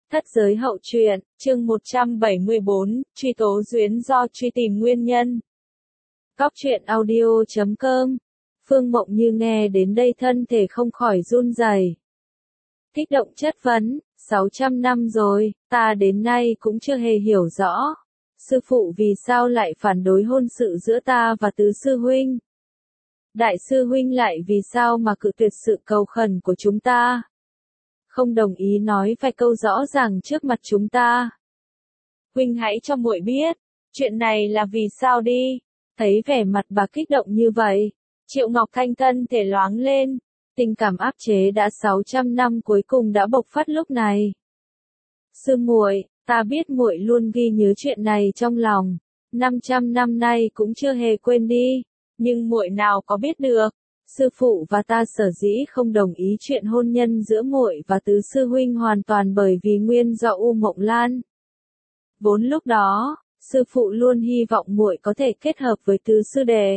Thất giới hậu truyện, chương 174, truy tố Duyến do truy tìm nguyên nhân. Góc truyện audio.com. Phương Mộng Như nghe đến đây thân thể không khỏi run rẩy. Kích động chất vấn, 600 năm rồi, ta đến nay cũng chưa hề hiểu rõ. Sư phụ vì sao lại phản đối hôn sự giữa ta và tứ sư huynh? Đại sư huynh lại vì sao mà cự tuyệt sự cầu khẩn của chúng ta? Không đồng ý nói vài câu rõ ràng trước mặt chúng ta. Huynh hãy cho muội biết, chuyện này là vì sao đi. Thấy vẻ mặt bà kích động như vậy, Triệu Ngọc Thanh thân thể loáng lên, tình cảm áp chế đã 600 năm cuối cùng đã bộc phát lúc này. Sư muội, ta biết muội luôn ghi nhớ chuyện này trong lòng, 500 năm nay cũng chưa hề quên đi, nhưng muội nào có biết được. Sư phụ và ta sở dĩ không đồng ý chuyện hôn nhân giữa muội và tứ sư huynh hoàn toàn bởi vì nguyên do U Mộng Lan. Vốn lúc đó, sư phụ luôn hy vọng muội có thể kết hợp với tứ sư đệ,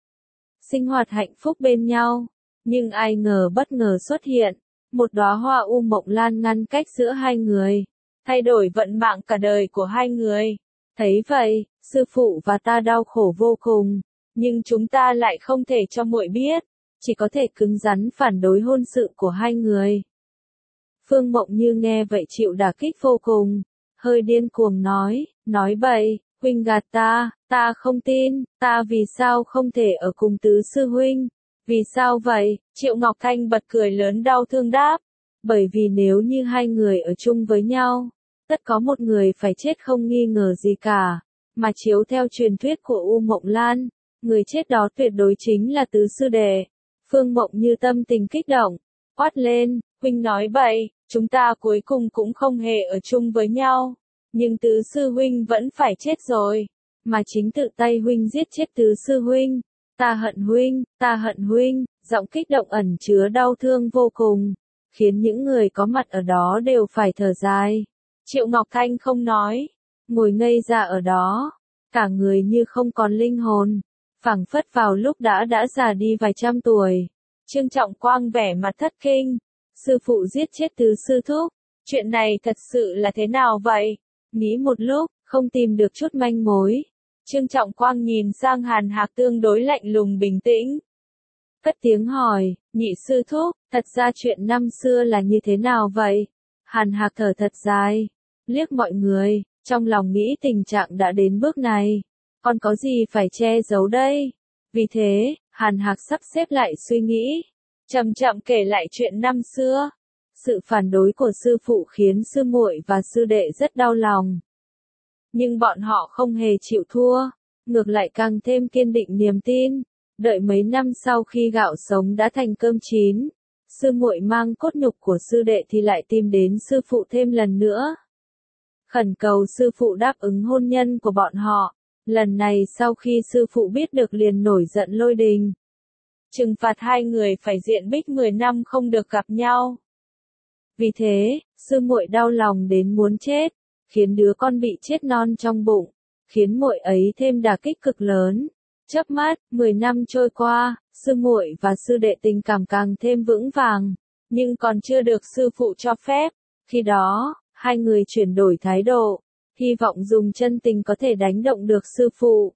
sinh hoạt hạnh phúc bên nhau, nhưng ai ngờ bất ngờ xuất hiện, một đóa hoa U Mộng Lan ngăn cách giữa hai người, thay đổi vận mạng cả đời của hai người. Thấy vậy, sư phụ và ta đau khổ vô cùng, nhưng chúng ta lại không thể cho muội biết. Chỉ có thể cứng rắn phản đối hôn sự của hai người. Phương Mộng Như nghe vậy chịu đả kích vô cùng, hơi điên cuồng nói bậy, huynh gạt ta không tin, ta vì sao không thể ở cùng tứ sư huynh, vì sao vậy? Triệu Ngọc Thanh bật cười lớn đau thương đáp, bởi vì nếu như hai người ở chung với nhau, tất có một người phải chết không nghi ngờ gì cả, mà chiếu theo truyền thuyết của U Mộng Lan, người chết đó tuyệt đối chính là tứ sư đệ. Phương Mộng Như tâm tình kích động, quát lên, huynh nói bậy, chúng ta cuối cùng cũng không hề ở chung với nhau, nhưng tứ sư huynh vẫn phải chết rồi, mà chính tự tay huynh giết chết tứ sư huynh, ta hận huynh, giọng kích động ẩn chứa đau thương vô cùng, khiến những người có mặt ở đó đều phải thở dài. Triệu Ngọc Thanh không nói, ngồi ngây ra ở đó, cả người như không còn linh hồn. Phảng phất vào lúc đã già đi vài trăm tuổi. Trương Trọng Quang vẻ mặt thất kinh. Sư phụ giết chết tứ sư thúc. Chuyện này thật sự là thế nào vậy? Nghĩ một lúc, không tìm được chút manh mối. Trương Trọng Quang nhìn sang Hàn Hạc tương đối lạnh lùng bình tĩnh. Cất tiếng hỏi, nhị sư thúc, thật ra chuyện năm xưa là như thế nào vậy? Hàn Hạc thở thật dài, liếc mọi người, trong lòng nghĩ tình trạng đã đến bước này. Còn có gì phải che giấu đây? Vì thế, Hàn Hạc sắp xếp lại suy nghĩ, chậm chậm kể lại chuyện năm xưa. Sự phản đối của sư phụ khiến sư muội và sư đệ rất đau lòng. Nhưng bọn họ không hề chịu thua, ngược lại càng thêm kiên định niềm tin. Đợi mấy năm sau khi gạo sống đã thành cơm chín, sư muội mang cốt nhục của sư đệ thì lại tìm đến sư phụ thêm lần nữa. Khẩn cầu sư phụ đáp ứng hôn nhân của bọn họ. Lần này sau khi sư phụ biết được liền nổi giận lôi đình. Trừng phạt hai người phải diện bích 10 năm không được gặp nhau. Vì thế, sư muội đau lòng đến muốn chết, khiến đứa con bị chết non trong bụng, khiến muội ấy thêm đả kích cực lớn. Chớp mắt, 10 năm trôi qua, sư muội và sư đệ tình cảm càng thêm vững vàng, nhưng còn chưa được sư phụ cho phép. Khi đó, hai người chuyển đổi thái độ. Hy vọng dùng chân tình có thể đánh động được sư phụ.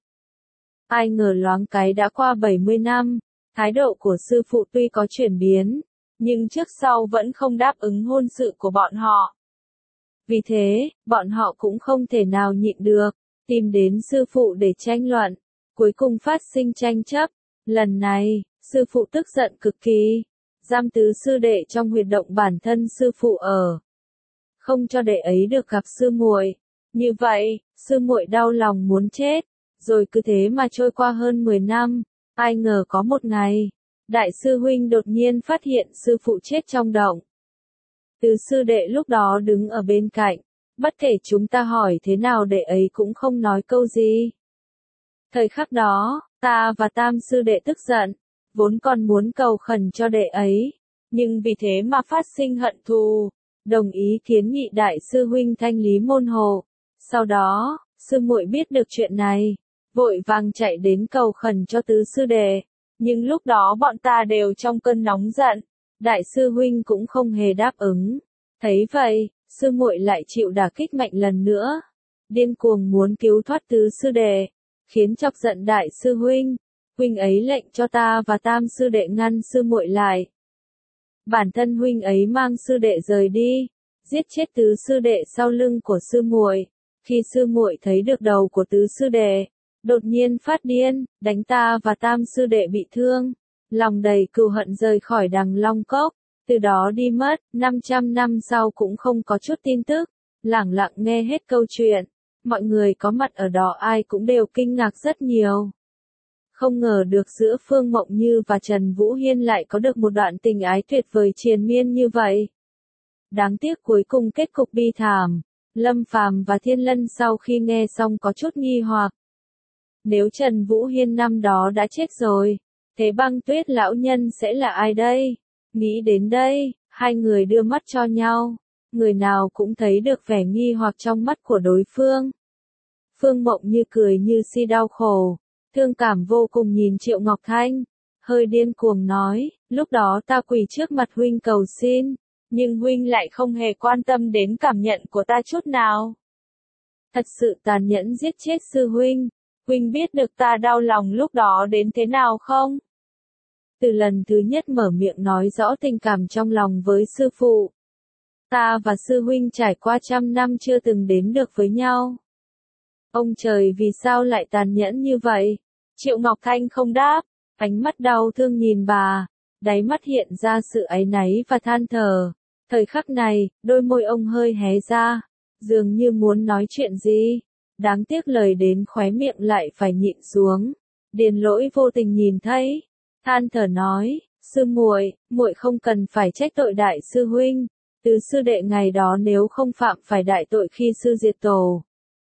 Ai ngờ loáng cái đã qua 70 năm, thái độ của sư phụ tuy có chuyển biến, nhưng trước sau vẫn không đáp ứng hôn sự của bọn họ. Vì thế, bọn họ cũng không thể nào nhịn được, tìm đến sư phụ để tranh luận, cuối cùng phát sinh tranh chấp. Lần này, sư phụ tức giận cực kỳ, giam tứ sư đệ trong huyệt động bản thân sư phụ ở, không cho đệ ấy được gặp sư muội. Như vậy, sư muội đau lòng muốn chết, rồi cứ thế mà trôi qua hơn 10 năm, ai ngờ có một ngày, đại sư huynh đột nhiên phát hiện sư phụ chết trong động. Tứ sư đệ lúc đó đứng ở bên cạnh, bất kể chúng ta hỏi thế nào đệ ấy cũng không nói câu gì. Thời khắc đó, ta và tam sư đệ tức giận, vốn còn muốn cầu khẩn cho đệ ấy, nhưng vì thế mà phát sinh hận thù, đồng ý kiến nghị đại sư huynh thanh lý môn hộ. Sau đó, sư muội biết được chuyện này, vội vàng chạy đến cầu khẩn cho tứ sư đệ, nhưng lúc đó bọn ta đều trong cơn nóng giận, đại sư huynh cũng không hề đáp ứng. Thấy vậy, sư muội lại chịu đả kích mạnh lần nữa, điên cuồng muốn cứu thoát tứ sư đệ, khiến chọc giận đại sư huynh. Huynh ấy lệnh cho ta và tam sư đệ ngăn sư muội lại. Bản thân huynh ấy mang sư đệ rời đi, giết chết tứ sư đệ sau lưng của sư muội. Khi sư muội thấy được đầu của tứ sư đệ, đột nhiên phát điên, đánh ta và tam sư đệ bị thương, lòng đầy cừu hận rời khỏi Đằng Long Cốc, từ đó đi mất. 500 năm sau cũng không có chút tin tức, lẳng lặng nghe hết câu chuyện. Mọi người có mặt ở đó ai cũng đều kinh ngạc rất nhiều. Không ngờ được giữa Phương Mộng Như và Trần Vũ Hiên lại có được một đoạn tình ái tuyệt vời triền miên như vậy. Đáng tiếc cuối cùng kết cục bi thảm. Lâm Phàm và Thiên Lân sau khi nghe xong có chút nghi hoặc. Nếu Trần Vũ Hiên năm đó đã chết rồi, thế Băng Tuyết lão nhân sẽ là ai đây? Nghĩ đến đây, hai người đưa mắt cho nhau, người nào cũng thấy được vẻ nghi hoặc trong mắt của đối phương. Phương Mộng Như cười như si đau khổ, thương cảm vô cùng nhìn Triệu Ngọc Thanh, hơi điên cuồng nói, lúc đó ta quỳ trước mặt huynh cầu xin, nhưng huynh lại không hề quan tâm đến cảm nhận của ta chút nào. Thật sự tàn nhẫn giết chết sư huynh, huynh biết được ta đau lòng lúc đó đến thế nào không? Từ lần thứ nhất mở miệng nói rõ tình cảm trong lòng với sư phụ. Ta và sư huynh trải qua trăm năm chưa từng đến được với nhau. Ông trời vì sao lại tàn nhẫn như vậy? Triệu Ngọc Thanh không đáp, ánh mắt đau thương nhìn bà, đáy mắt hiện ra sự áy náy và than thở. Thời khắc này, đôi môi ông hơi hé ra, dường như muốn nói chuyện gì. Đáng tiếc lời đến khóe miệng lại phải nhịn xuống. Điền Lỗi vô tình nhìn thấy, than thở nói, sư muội, muội không cần phải trách tội đại sư huynh. Tứ sư đệ ngày đó nếu không phạm phải đại tội khi sư diệt tổ,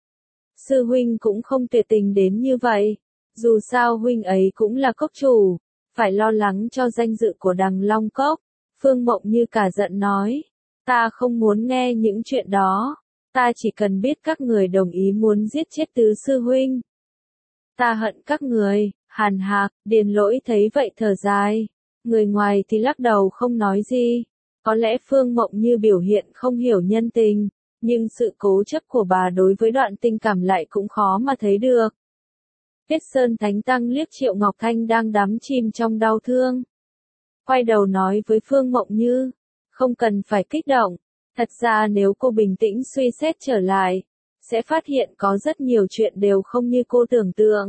sư huynh cũng không tuyệt tình đến như vậy. Dù sao huynh ấy cũng là cốc chủ, phải lo lắng cho danh dự của Đằng Long Cốc. Phương Mộng Như cả giận nói, ta không muốn nghe những chuyện đó, ta chỉ cần biết các người đồng ý muốn giết chết tứ sư huynh. Ta hận các người. Hàn Hạc, Điền Lỗi thấy vậy thở dài, người ngoài thì lắc đầu không nói gì. Có lẽ Phương Mộng Như biểu hiện không hiểu nhân tình, nhưng sự cố chấp của bà đối với đoạn tình cảm lại cũng khó mà thấy được. Tuyết Sơn Thánh Tăng liếc Triệu Ngọc Thanh đang đắm chìm trong đau thương. Quay đầu nói với Phương Mộng Như, không cần phải kích động, thật ra nếu cô bình tĩnh suy xét trở lại, sẽ phát hiện có rất nhiều chuyện đều không như cô tưởng tượng.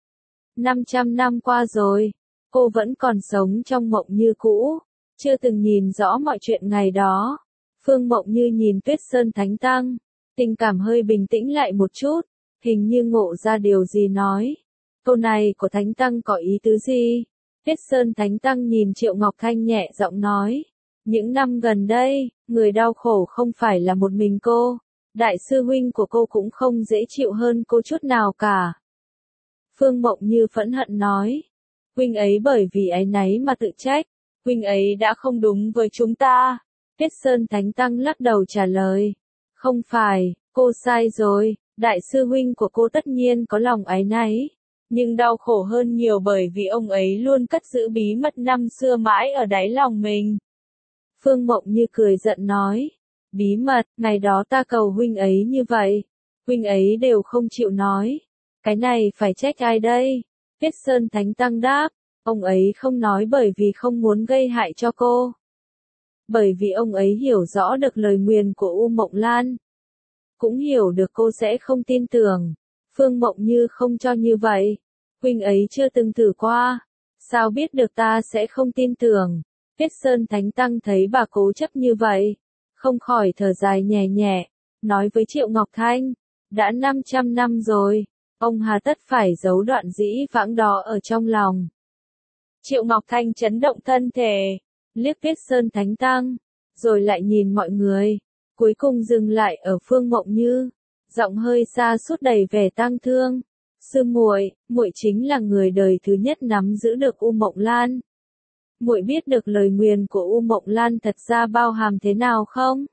500 năm qua rồi, cô vẫn còn sống trong mộng như cũ, chưa từng nhìn rõ mọi chuyện ngày đó. Phương Mộng Như nhìn Tuyết Sơn Thánh Tăng, tình cảm hơi bình tĩnh lại một chút, hình như ngộ ra điều gì nói. Câu này của Thánh Tăng có ý tứ gì? Tuyết Sơn Thánh Tăng nhìn Triệu Ngọc Thanh nhẹ giọng nói, những năm gần đây, người đau khổ không phải là một mình cô, đại sư huynh của cô cũng không dễ chịu hơn cô chút nào cả. Phương Mộng Như phẫn hận nói, huynh ấy bởi vì áy náy mà tự trách, huynh ấy đã không đúng với chúng ta. Tuyết Sơn Thánh Tăng lắc đầu trả lời, không phải, cô sai rồi, đại sư huynh của cô tất nhiên có lòng áy náy, nhưng đau khổ hơn nhiều bởi vì ông ấy luôn cất giữ bí mật năm xưa mãi ở đáy lòng mình. Phương Mộng Như cười giận nói, bí mật, ngày đó ta cầu huynh ấy như vậy, huynh ấy đều không chịu nói. Cái này phải trách ai đây? Tuyết Sơn Thánh Tăng đáp, ông ấy không nói bởi vì không muốn gây hại cho cô. Bởi vì ông ấy hiểu rõ được lời nguyền của U Mộng Lan. Cũng hiểu được cô sẽ không tin tưởng. Phương Mộng Như không cho như vậy. Huynh ấy chưa từng thử qua. Sao biết được ta sẽ không tin tưởng? Tuyết Sơn Thánh Tăng thấy bà cố chấp như vậy, không khỏi thở dài nhẹ nhẹ, nói với Triệu Ngọc Thanh, đã 500 năm rồi. Ông hà tất phải giấu đoạn dĩ vãng đó ở trong lòng. Triệu Ngọc Thanh chấn động thân thể, liếc Tuyết Sơn Thánh Tăng, rồi lại nhìn mọi người, cuối cùng dừng lại ở Phương Mộng Như, giọng hơi xa sút đầy vẻ tang thương. Sư muội, muội chính là người đời thứ nhất nắm giữ được U Mộng Lan. Muội biết được lời nguyền của U Mộng Lan thật ra bao hàm thế nào không?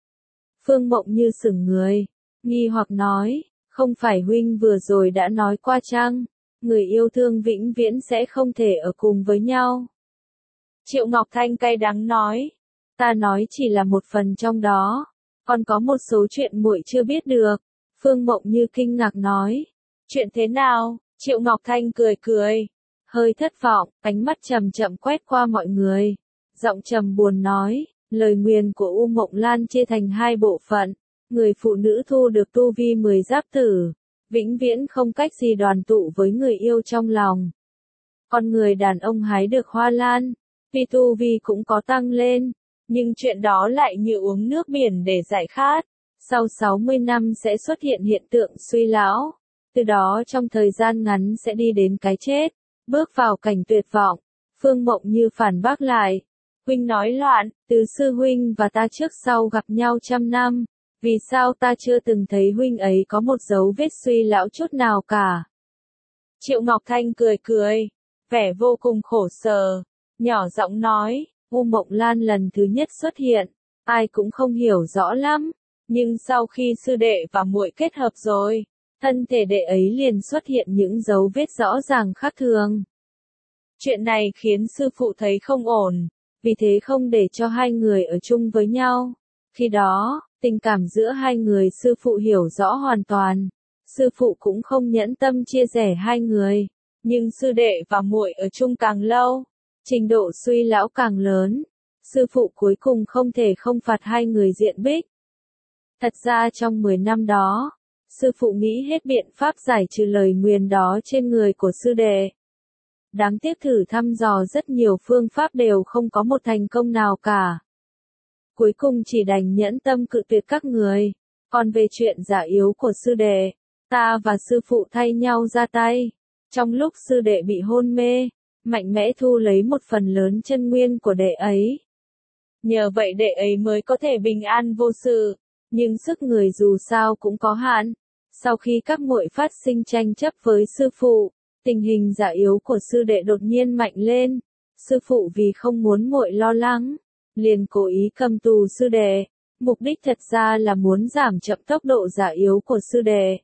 Phương Mộng Như sững người, nghi hoặc nói, không phải huynh vừa rồi đã nói qua chăng, người yêu thương vĩnh viễn sẽ không thể ở cùng với nhau. Triệu Ngọc Thanh cay đắng nói, ta nói chỉ là một phần trong đó, Còn có một số chuyện muội chưa biết được. Phương Mộng Như kinh ngạc nói. Chuyện thế nào? Triệu Ngọc Thanh cười cười. Hơi thất vọng, ánh mắt chậm chậm quét qua mọi người. Giọng trầm buồn nói, lời nguyền của U Mộng Lan chia thành hai bộ phận. Người phụ nữ thu được tu vi 10 giáp tử, vĩnh viễn không cách gì đoàn tụ với người yêu trong lòng. Còn người đàn ông hái được hoa lan, vì tu vi cũng có tăng lên, nhưng chuyện đó lại như uống nước biển để giải khát. Sau 60 năm sẽ xuất hiện hiện tượng suy lão, từ đó trong thời gian ngắn sẽ đi đến cái chết, bước vào cảnh tuyệt vọng. Phương Mộng Như phản bác lại, huynh nói loạn, từ sư huynh và ta trước sau gặp nhau trăm năm, vì sao ta chưa từng thấy huynh ấy có một dấu vết suy lão chút nào cả. Triệu Ngọc Thanh cười cười, vẻ vô cùng khổ sở, nhỏ giọng nói, U Mộng Lan lần thứ nhất xuất hiện, ai cũng không hiểu rõ lắm, nhưng sau khi sư đệ và muội kết hợp rồi, thân thể đệ ấy liền xuất hiện những dấu vết rõ ràng khác thường. Chuyện này khiến sư phụ thấy không ổn, vì thế không để cho hai người ở chung với nhau. Khi đó, tình cảm giữa hai người sư phụ hiểu rõ hoàn toàn. Sư phụ cũng không nhẫn tâm chia rẽ hai người, nhưng sư đệ và muội ở chung càng lâu, trình độ suy lão càng lớn. Sư phụ cuối cùng không thể không phạt hai người diện bích. Thật ra trong 10 năm đó, sư phụ nghĩ hết biện pháp giải trừ lời nguyền đó trên người của sư đệ. Đáng tiếc thử thăm dò rất nhiều phương pháp đều không có một thành công nào cả. Cuối cùng chỉ đành nhẫn tâm cự tuyệt các người. Còn về chuyện giả yếu của sư đệ, ta và sư phụ thay nhau ra tay. Trong lúc sư đệ bị hôn mê, mạnh mẽ thu lấy một phần lớn chân nguyên của đệ ấy. Nhờ vậy đệ ấy mới có thể bình an vô sự, nhưng sức người dù sao cũng có hạn. Sau khi các muội phát sinh tranh chấp với sư phụ, tình hình giả yếu của sư đệ đột nhiên mạnh lên. Sư phụ vì không muốn muội lo lắng, liền cố ý cầm tù sư đệ, mục đích thật ra là muốn giảm chậm tốc độ giả yếu của sư đệ.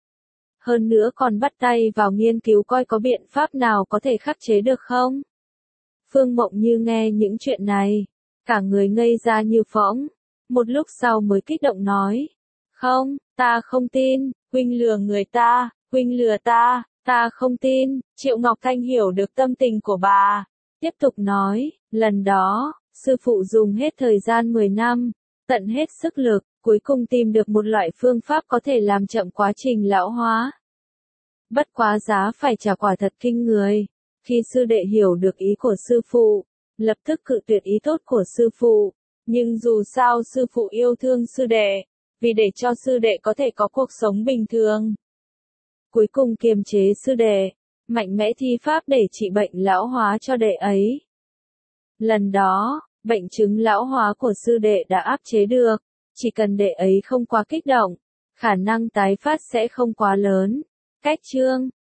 Hơn nữa còn bắt tay vào nghiên cứu coi có biện pháp nào có thể khắc chế được không. Phương Mộng Như nghe những chuyện này, cả người ngây ra như phỗng, một lúc sau mới kích động nói. Không, ta không tin, huynh lừa người ta, huynh lừa ta, ta không tin. Triệu Ngọc Thanh hiểu được tâm tình của bà, tiếp tục nói, lần đó, sư phụ dùng hết thời gian 10 năm, tận hết sức lực, cuối cùng tìm được một loại phương pháp có thể làm chậm quá trình lão hóa. Bất quá giá phải trả quả thật kinh người. Khi sư đệ hiểu được ý của sư phụ, lập tức cự tuyệt ý tốt của sư phụ, nhưng dù sao sư phụ yêu thương sư đệ, vì để cho sư đệ có thể có cuộc sống bình thường. Cuối cùng kiềm chế sư đệ, mạnh mẽ thi pháp để trị bệnh lão hóa cho đệ ấy. Lần đó, bệnh chứng lão hóa của sư đệ đã áp chế được, chỉ cần đệ ấy không quá kích động, khả năng tái phát sẽ không quá lớn. Cách chương